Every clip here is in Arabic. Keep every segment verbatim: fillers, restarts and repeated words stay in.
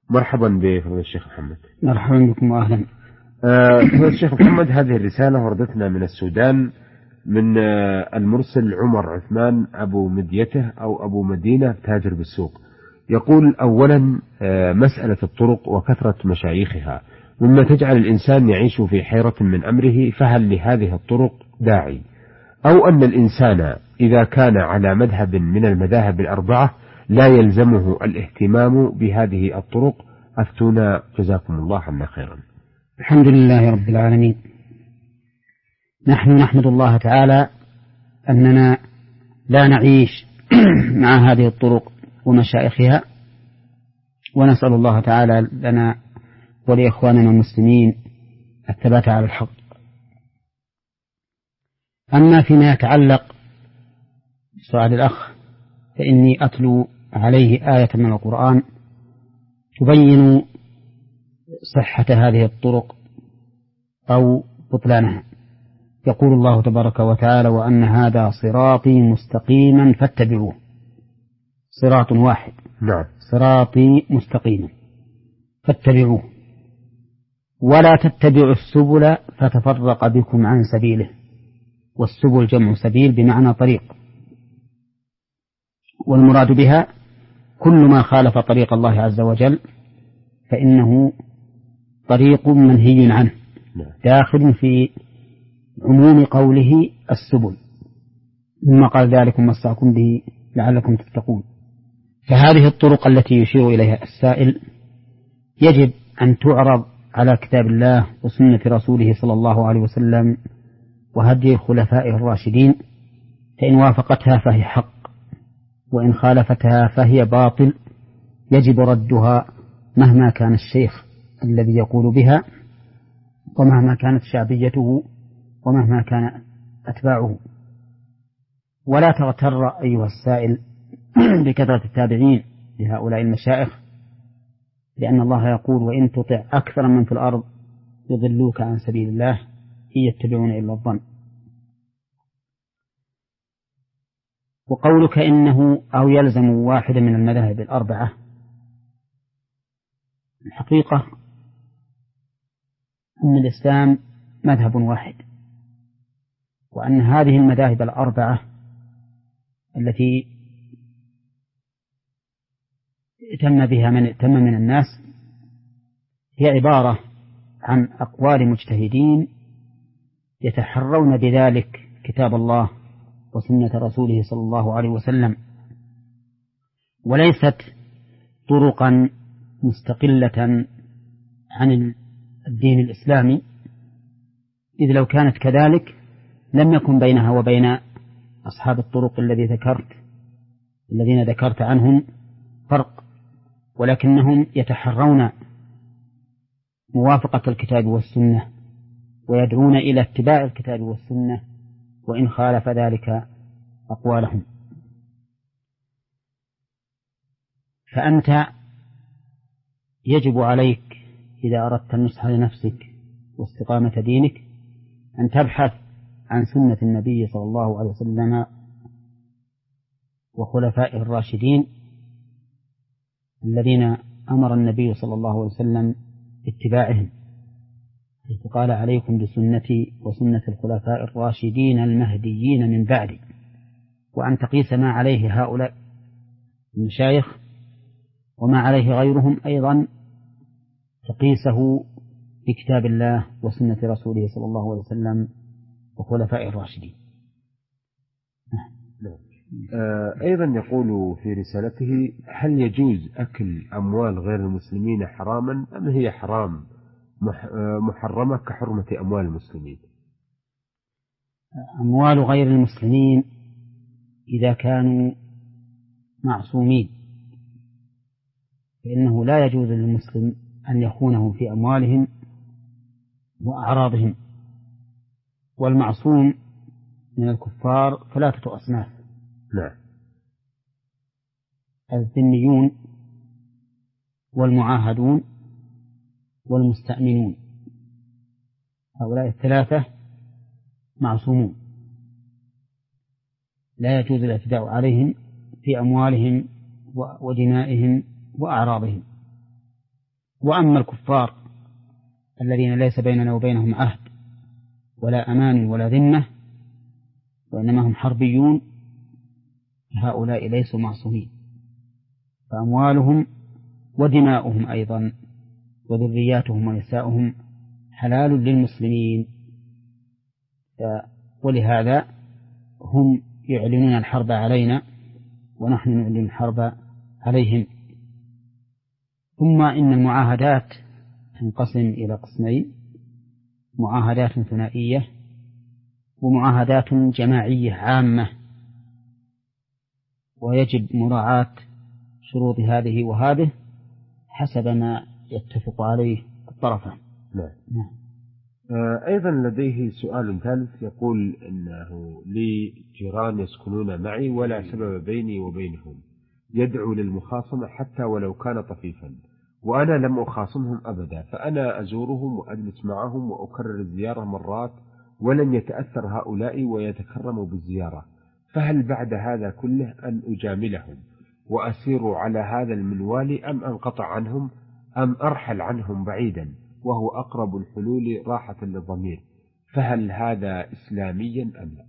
مرحبا بفضل الشيخ محمد. مرحبا بكم وأهلا. آه، فضل الشيخ محمد، هذه الرسالة وردتنا من السودان من آه، المرسل عمر عثمان أبو مديته أو أبو مدينة تاجر بالسوق. يقول: أولا، آه، مسألة الطرق وكثرة مشايخها مما تجعل الإنسان يعيش في حيرة من أمره، فهل لهذه الطرق داعي؟ أو أن الإنسان إذا كان على مذهب من المذاهب الأربعة لا يلزمه الاهتمام بهذه الطرق؟ أفتونا جزاكم الله عنا خيرا. الحمد لله رب العالمين، نحن نحمد الله تعالى أننا لا نعيش مع هذه الطرق ومشائخها، ونسأل الله تعالى لنا ولإخواننا المسلمين الثبات على الحق. أما فيما يتعلق بسؤال الأخ، فإني أتلو عليه آية من القرآن تبين صحة هذه الطرق أو بطلانها. يقول الله تبارك وتعالى: وأن هذا صراطي مستقيما فاتبعوه. صراط واحد، نعم، صراطي مستقيما فاتبعوه ولا تتبعوا السبل فتفرق بكم عن سبيله. والسبل جمع سبيل بمعنى طريق، والمراد بها كل ما خالف طريق الله عز وجل فإنه طريق منهي عنه، داخل في عموم قوله السبل، ثم قال: ذلكم وصاكم به لعلكم تتقون. فهذه الطرق التي يشير إليها السائل يجب أن تعرض على كتاب الله وسنة رسوله صلى الله عليه وسلم وهدي خلفائه الراشدين، فإن وافقتها فهي حق، وإن خالفتها فهي باطل، يجب ردها مهما كان الشيخ الذي يقول بها، ومهما كانت شعبيته، ومهما كان أتباعه. ولا تغتر أيها السائل بكثرة التابعين لهؤلاء المشائخ، لأن الله يقول: وإن تطع أكثر من في الأرض يضلوك عن سبيل الله إن يتبعون إلا الظن. وقولك إنه أو يلزم واحدة من المذاهب الأربعة، الحقيقة أن الإسلام مذهب واحد، وأن هذه المذاهب الأربعة التي تم بها من ائتم من الناس هي عبارة عن أقوال مجتهدين يتحرون بذلك كتاب الله وسنة رسوله صلى الله عليه وسلم، وليست طرقا مستقلة عن الدين الإسلامي، إذ لو كانت كذلك لم يكن بينها وبين أصحاب الطرق الذي ذكرت الذين ذكرت عنهم فرق، ولكنهم يتحرون موافقة الكتاب والسنة ويدعون إلى اتباع الكتاب والسنة وإن خالف ذلك أقوالهم. فأنت يجب عليك إذا أردت النصح لنفسك واستقامة دينك أن تبحث عن سنة النبي صلى الله عليه وسلم وخلفائه الراشدين الذين أمر النبي صلى الله عليه وسلم اتباعهم، حيث قال: عليكم بسنتي وسنة الخلفاء الراشدين المهديين من بعدي. وأن تقيس ما عليه هؤلاء المشايخ وما عليه غيرهم أيضا تقيسه بكتاب الله وسنة رسوله صلى الله عليه وسلم وخلفاء الراشدين. أيضا يقول في رسالته: هل يجوز أكل أموال غير المسلمين حراما أم هي حرام محرمة كحرمة أموال المسلمين؟ أموال غير المسلمين إذا كانوا معصومين فإنه لا يجوز للمسلم أن يخونهم في أموالهم وأعراضهم. والمعصوم من الكفار ثلاثة أصناف: نعم، الذميون والمعاهدون والمستأمنون، هؤلاء الثلاثة معصومون لا يجوز الاعتداء عليهم في أموالهم ودمائهم وأعراضهم. وأما الكفار الذين ليس بيننا وبينهم عهد ولا أمان ولا ذمة وإنما هم حربيون، هؤلاء ليسوا معصومين، فأموالهم ودماؤهم أيضا وذرياتهم ونساؤهم حلال للمسلمين، ولهذا هم يعلنون الحرب علينا ونحن نعلن الحرب عليهم. ثم إن المعاهدات تنقسم إلى قسمين: معاهدات ثنائية ومعاهدات جماعية عامة، ويجب مراعاة شروط هذه وهذه حسب ما يتفق عليه الطرفان. نعم. نعم. آه أيضا لديه سؤال ثالث، يقول إنه لي جيران يسكنون معي ولا سبب بيني وبينهم يدعو للمخاصمة حتى ولو كان طفيفا، وأنا لم أخاصمهم أبدا، فأنا أزورهم وأجلس معهم وأكرر الزيارة مرات ولم يتأثر هؤلاء ويتكرموا بالزيارة، فهل بعد هذا كله أن أجاملهم وأسير على هذا المنوال أم أنقطع عنهم أم أرحل عنهم بعيدا وهو أقرب الحلول راحة للضمير، فهل هذا إسلاميا أم لا؟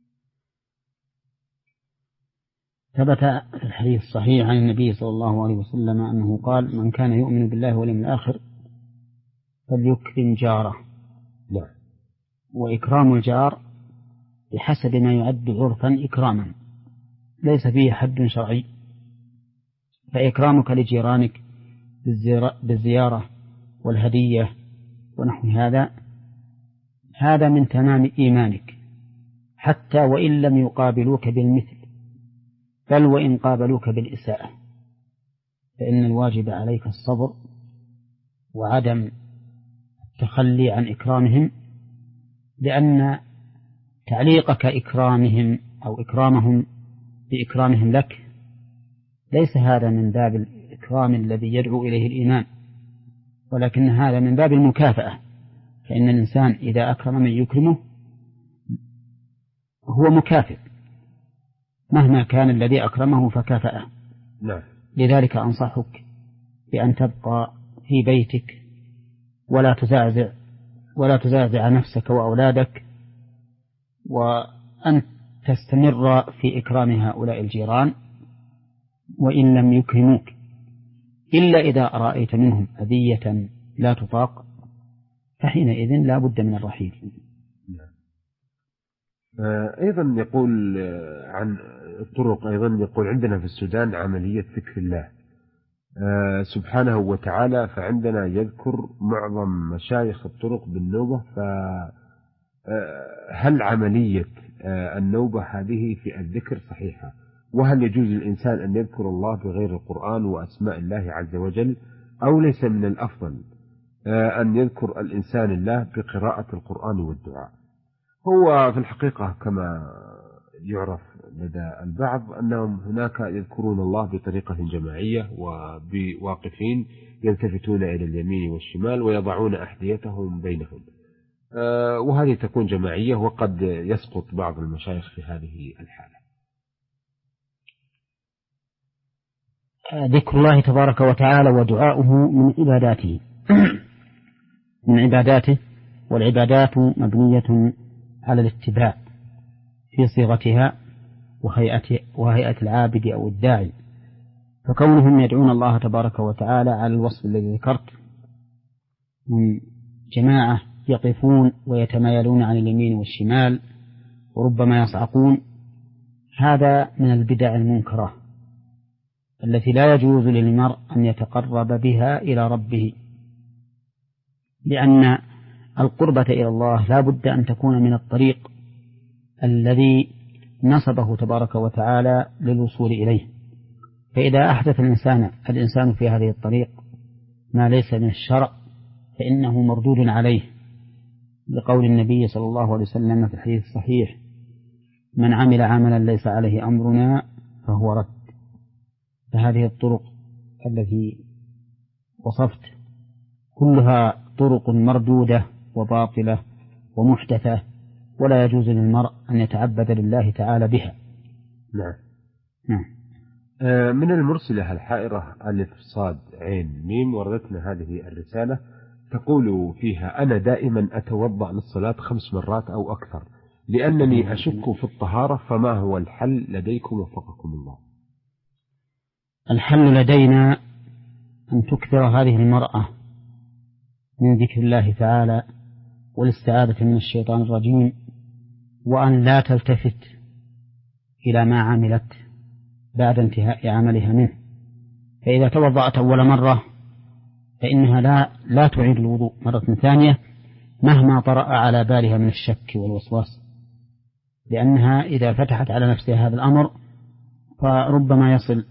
ثبت في الحديث الصحيح عن النبي صلى الله عليه وسلم أنه قال: من كان يؤمن بالله واليوم الآخر فليكرم جاره. لا. وإكرام الجار بحسب ما يعد عرفا إكراما، ليس فيه حد شرعي، فإكرامك لجيرانك بالزيارة والهدية ونحو هذا هذا من تمام إيمانك، حتى وإن لم يقابلوك بالمثل، بل وإن قابلوك بالإساءة، فإن الواجب عليك الصبر وعدم التخلي عن إكرامهم، لأن تعليقك إكرامهم أو إكرامهم بإكرامهم لك ليس هذا من باب الإكرام الذي يدعو إليه الإيمان، ولكن هذا من باب المكافأة، فإن الإنسان إذا أكرم من يكرمه هو مكافئ مهما كان الذي أكرمه فكافأه. نعم. لذلك أنصحك بأن تبقى في بيتك ولا تزعزع ولا تزعزع نفسك وأولادك، وأن تستمر في إكرام هؤلاء الجيران وإن لم يكرموك، إلا إذا رأيت منهم أذية لا تطاق فحينئذ لا بد من الرحيل. أيضا يقول عن الطرق، أيضا يقول عندنا في السودان عملية ذكر الله سبحانه وتعالى، فعندنا يذكر معظم مشايخ الطرق بالنوبة، فهل عملية النوبة هذه في الذكر صحيحة؟ وهل يجوز للإنسان أن يذكر الله بغير القرآن وأسماء الله عز وجل، أو ليس من الأفضل أن يذكر الإنسان الله بقراءة القرآن والدعاء؟ هو في الحقيقة كما يعرف لدى البعض أنهم هناك يذكرون الله بطريقة جماعية وبواقفين يلتفتون إلى اليمين والشمال ويضعون أحذيتهم بينهم، وهذه تكون جماعية، وقد يسقط بعض المشايخ في هذه الحالة. ذكر الله تبارك وتعالى ودعاؤه من عباداته من عباداته والعبادات مبنية على الاتباع في صيغتها وهيئة, وهيئة العابد أو الداعي، فكونهم يدعون الله تبارك وتعالى على الوصف الذي ذكرت من جماعة يقفون ويتمايلون عن اليمين والشمال وربما يصعقون، هذا من البدع المنكرة التي لا يجوز للمرء أن يتقرب بها إلى ربه، لأن القربة إلى الله لا بد أن تكون من الطريق الذي نصبه تبارك وتعالى للوصول إليه، فإذا أحدث الإنسان الإنسان في هذه الطريق ما ليس من الشرع فإنه مردود عليه، لقول النبي صلى الله عليه وسلم في الحديث الصحيح: من عمل عملا ليس عليه أمرنا فهو رد. فهذه الطرق التي وصفت كلها طرق مردودة وباطلة ومحدثة، ولا يجوز للمرء أن يتعبد لله تعالى بها. نعم. نعم. من المرسلة الحائرة ألف صاد عين ميم وردتنا هذه الرسالة، تقول فيها: أنا دائما أتوضأ للصلاة خمس مرات أو أكثر لأنني أشك في الطهارة، فما هو الحل لديكم وفقكم الله؟ الحل لدينا أن تكثر هذه المرأة من ذكر الله تعالى والاستعاذة من الشيطان الرجيم، وأن لا تلتفت إلى ما عملت بعد انتهاء عملها منه. فإذا توضأت أول مرة فإنها لا, لا تعيد الوضوء مرة ثانية مهما طرأ على بالها من الشك والوسواس، لأنها إذا فتحت على نفسها هذا الأمر فربما يصل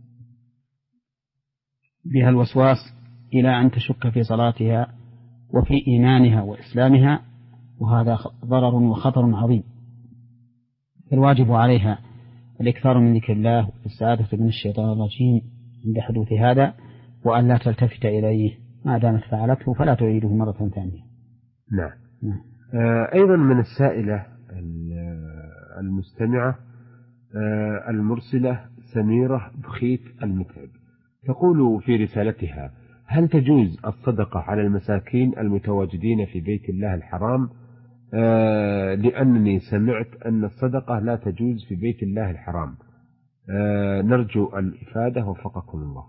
بها الوسواس إلى أن تشك في صلاتها وفي إيمانها وإسلامها، وهذا ضرر وخطر عظيم. الواجب عليها الإكثار من ذكر الله والاستعاذة من الشيطان الرجيم عند حدوث هذا، وأن لا تلتفت إليه ما دامت فعلته فلا تعيده مرة ثانية. نعم. نعم. آه أيضا من السائلة المستمعة آه المرسلة سميرة بخيت المتعب، تقول في رسالتها: هل تجوز الصدقة على المساكين المتواجدين في بيت الله الحرام؟ آه لأنني سمعت أن الصدقة لا تجوز في بيت الله الحرام. آه نرجو الإفادة وفقكم الله.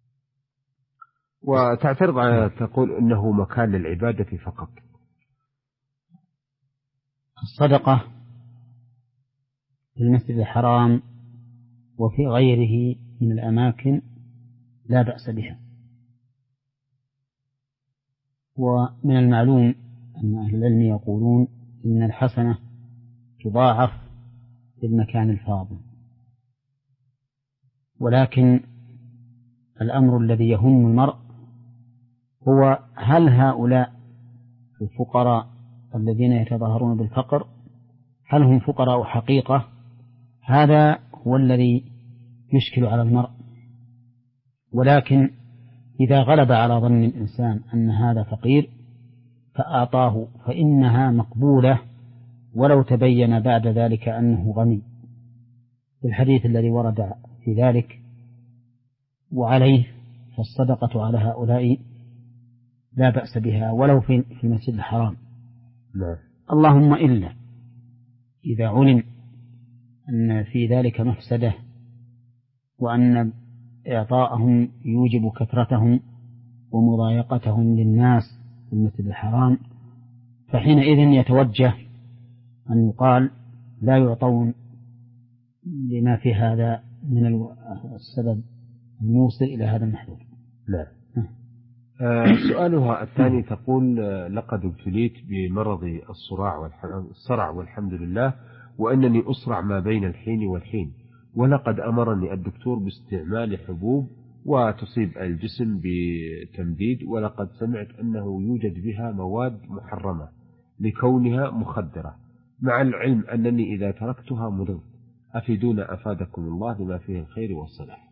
وتعترض على تقول أنه مكان للعبادة فقط. الصدقة في المسجد الحرام وفي غيره من الأماكن لا بأس بها، ومن المعلوم أن أهل العلم يقولون إن الحسنة تضاعف في المكان الفاضل، ولكن الأمر الذي يهم المرء هو هل هؤلاء الفقراء الذين يتظاهرون بالفقر هل هم فقراء حقيقة؟ هذا هو الذي يشكل على المرء. ولكن إذا غلب على ظن الإنسان أن هذا فقير فأعطاه فإنها مقبولة ولو تبين بعد ذلك أنه غني، في الحديث الذي ورد في ذلك. وعليه فالصدقة على هؤلاء لا بأس بها ولو في المسجد الحرام. لا. اللهم إلا إذا علم أن في ذلك مفسدة وأن إعطاءهم يوجب كثرتهم ومضايقتهم للناس في المسجد الحرام، فحينئذ يتوجه أن يقال لا يعطون لما في هذا من السبب الموصل إلى هذا المحذور. لا. آه سؤالها الثاني تقول: لقد ابتليت بمرض الصراع والصرع والحمد لله، وأنني أصرع ما بين الحين والحين، ولقد أمرني الدكتور باستعمال حبوب وتصيب الجسم بتمديد، ولقد سمعت أنه يوجد بها مواد محرمة لكونها مخدرة، مع العلم أنني إذا تركتها مضرت، أفيدونا أفادكم الله لما فيه الخير والصلاح.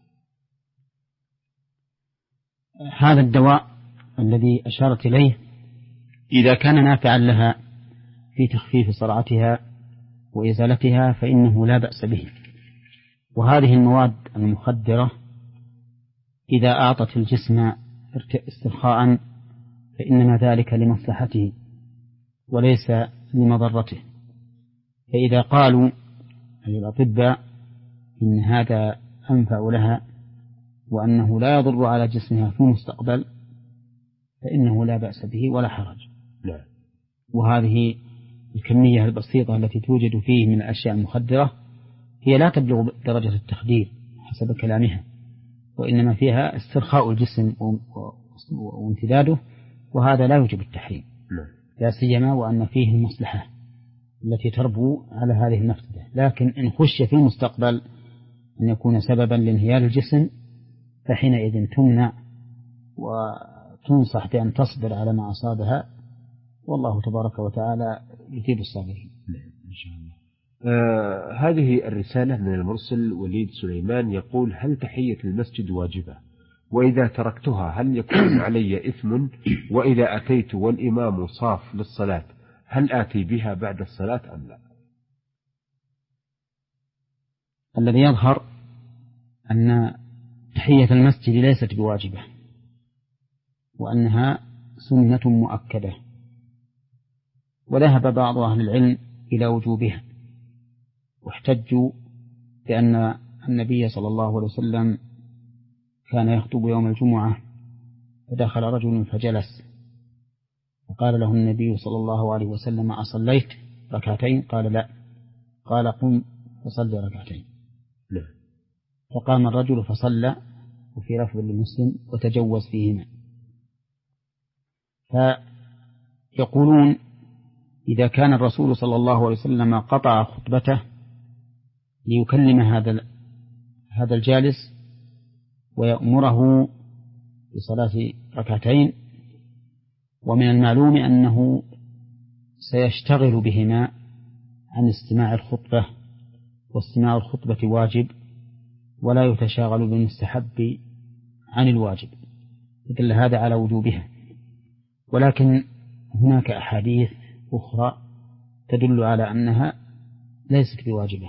هذا الدواء الذي أشارت إليه إذا كان نافعا لها في تخفيف صرعتها وإزالتها فإنه لا بأس به. وهذه المواد المخدرة إذا أعطت الجسم استرخاء فإنما ذلك لمصلحته وليس لمضرته. فإذا قالوا أي الأطباء إن هذا أنفع لها وأنه لا يضر على جسمها في المستقبل فإنه لا بأس به ولا حرج. لا. وهذه الكمية البسيطة التي توجد فيه من الأشياء المخدرة هي لا تبلغ درجة التخدير حسب كلامها، وإنما فيها استرخاء الجسم وامتداده، وهذا لا يوجب التحريم، لا سيما وأن فيه المصلحة التي تربو على هذه المفسدة. لكن إن خش في المستقبل أن يكون سببا لانهيار الجسم فحينئذ تمنع وتنصح بأن تصبر على ما أصابها، والله تبارك وتعالى يثيب الصابرين. إن شاء الله. آه هذه الرسالة من المرسل وليد سليمان يقول: هل تحية المسجد واجبة؟ وإذا تركتها هل يكون علي إثم؟ وإذا أتيت والإمام صاف للصلاة هل آتي بها بعد الصلاة أم لا؟ الذي يظهر أن تحية المسجد ليست بواجبة، وأنها سنة مؤكدة، وذهب بعض أهل العلم إلى وجوبها، واحتجوا بأن النبي صلى الله عليه وسلم كان يخطب يوم الجمعة فدخل رجل فجلس، فقال له النبي صلى الله عليه وسلم: أصليت ركعتين؟ قال: لا. قال: قم فصلي ركعتين. فقام الرجل فصلى، وفي لفظ لمسلم: وتجوز فيهما. فيقولون إذا كان الرسول صلى الله عليه وسلم قطع خطبته ليكلم هذا هذا الجالس ويأمره بصلاة ركعتين، ومن المعلوم أنه سيشتغل بهما عن استماع الخطبة، واستماع الخطبة واجب، ولا يتشاغل بالمستحب عن الواجب، فدل هذا على وجوبها. ولكن هناك أحاديث أخرى تدل على أنها ليست بواجبة.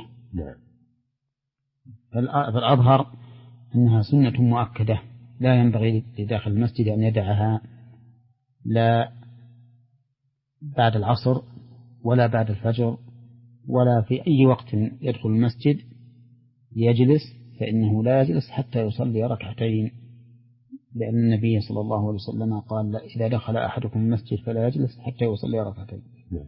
فالأظهر أنها سنة مؤكدة لا ينبغي لداخل المسجد أن يدعها لا بعد العصر ولا بعد الفجر ولا في أي وقت يدخل المسجد ليجلس، فإنه لا يجلس حتى يصلي ركعتين، لأن النبي صلى الله عليه وسلم قال: إذا دخل أحدكم المسجد فلا يجلس حتى يصلي ركعتين.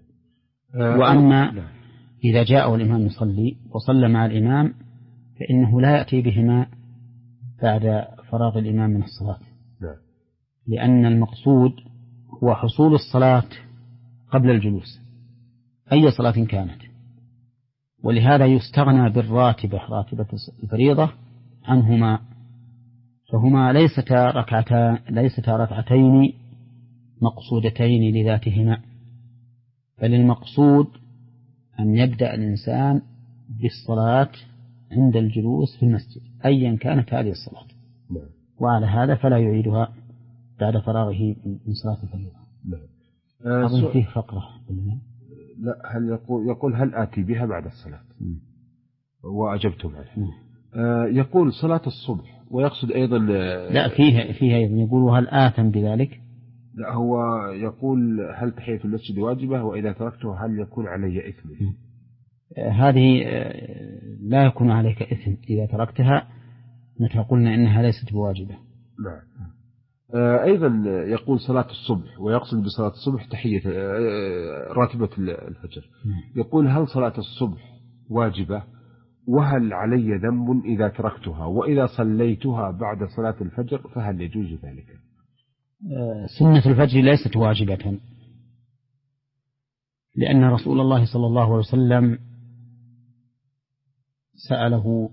وأما إذا جاء الإمام يصلي وصلى مع الإمام فإنه لا يأتي بهما بعد فراغ الإمام من الصلاة، لأن المقصود هو حصول الصلاة قبل الجلوس أي صلاة كانت، ولهذا يستغنى بالراتبة، راتبة الفريضة، عنهما، فهما ليستا ركعتان ليستا ركعتين مقصودتين لذاتهما، بل المقصود أن يبدأ الإنسان بالصلاة عند الجلوس في المسجد أيا كانت هذه الصلاة، وعلى هذا فلا يعيدها بعد فراغه من صلاة الفريضة. أظن فيه فقرة. لا، هل يقول يقول هل آتي بها بعد الصلاة؟ م. وأجبتم عنه. آه يقول صلاة الصبح، ويقصد أيضا لا فيها فيها أيضا يقول هل آتم بذلك؟ لا، هو يقول هل تحية المسجد واجبة، وإذا تركته هل يكون علي إثم؟ آه هذه آه لا يكون عليك إثم إذا تركتها، متى قلنا إنها ليست بواجبة. نعم. آه أيضا يقول صلاة الصبح، ويقصد بصلاة الصبح تحية آه راتبة الفجر. يقول هل صلاة الصبح واجبة، وهل علي ذنب إذا تركتها، وإذا صليتها بعد صلاة الفجر فهل يجوز ذلك؟ آه سنة الفجر ليست واجبة، لأن رسول الله صلى الله عليه وسلم سأله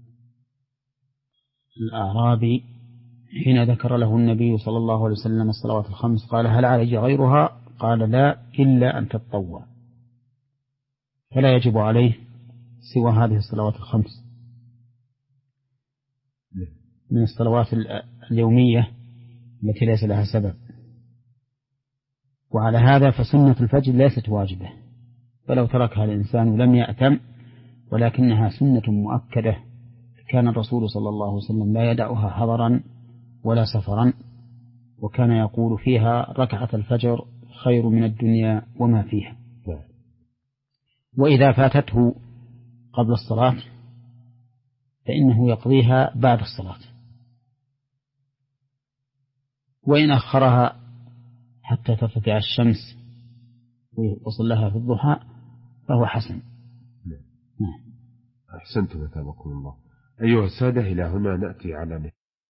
الأعرابي حين ذكر له النبي صلى الله عليه وسلم الصلوات الخمس، قال: هل علي غيرها؟ قال: لا، إلا أن تتطوع، فلا يجب عليه سوى هذه الصلوات الخمس من الصلوات اليومية التي ليس لها سبب. وعلى هذا فسنة الفجر ليست واجبة، فلو تركها الإنسان لم يأثم، ولكنها سنة مؤكدة، كان الرسول صلى الله عليه وسلم لا يدعها حضرا ولا سفرا، وكان يقول فيها: ركعة الفجر خير من الدنيا وما فيها. وإذا فاتته قبل الصلاة فإنه يقضيها بعد الصلاة، وإن أخرها حتى ترتفع الشمس وصلها في الضحى فهو حسن. أحسنتم، أثابكم الله. أيها السادة، إلى هنا نأتي على